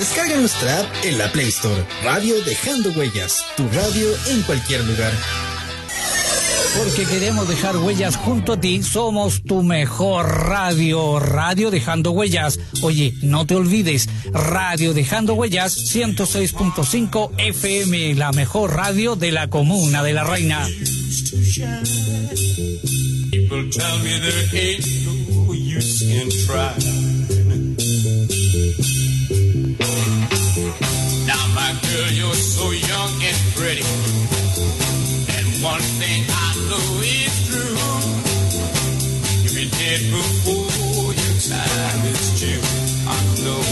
Descarga nuestra app en la Play Store. Radio Dejando Huellas, tu radio en cualquier lugar. Porque queremos dejar huellas junto a ti, somos tu mejor radio, Radio Dejando Huellas. Oye, no te olvides, Radio Dejando Huellas, 106.5 FM, la mejor radio de la comuna de La Reina. People tell me there ain't no use in trying. Now my girl, you're so young and pretty, and one thing I know is true, you'll be dead before your time is due. I know.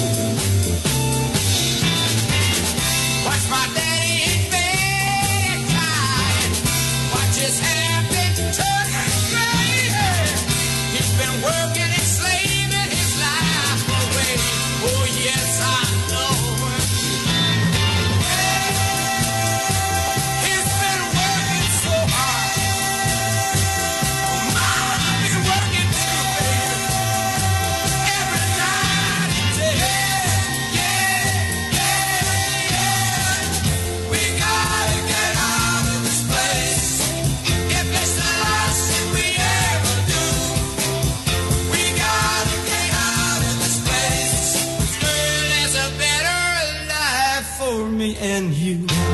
Watch my daddy in bed crying, watch his hair been turning gray. He's been working and slaving his life away. Oh yes, I know. He's been working so hard. I've been working too, baby. Every night and day. Yeah. We gotta get out of this place. If it's the last thing we ever do, we gotta get out of this place. Girl, there's a better life for me and you.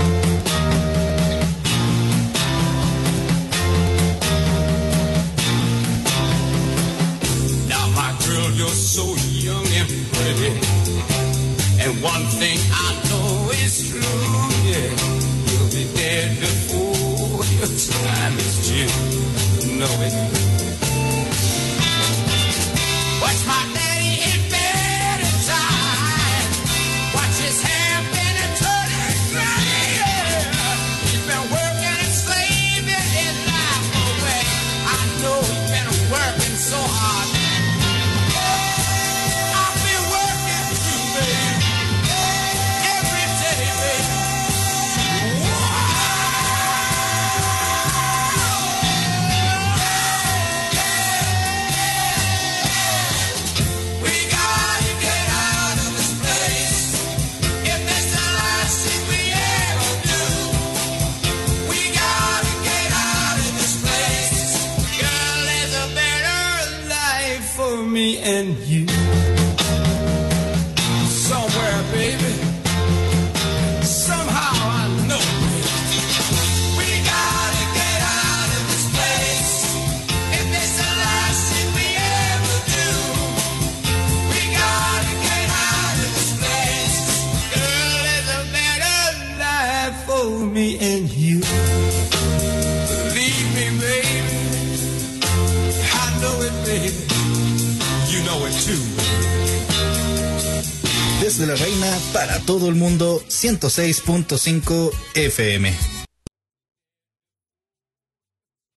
Now, my girl, you're so young and pretty, and one thing I know is true, yeah, you'll be dead before your time is due. Know it. Watch my daddy in bed at time. Watch his hair been and turning gray. He's been working and slaving his life away. I know he's been working so hard. I've been working too, baby. Every day, baby. We gotta get out of this place. If it's the last thing we ever do, we gotta get out of this place. Girl, there's a better life for me and you. Somewhere, baby. Somehow I know. We gotta get out of this place. If it's the last thing we ever do, we gotta get out of this place. Girl, there's a better life for me and you. Believe me, baby. I know it, baby. You know it too. Desde La Reina para todo el mundo, 106.5 FM.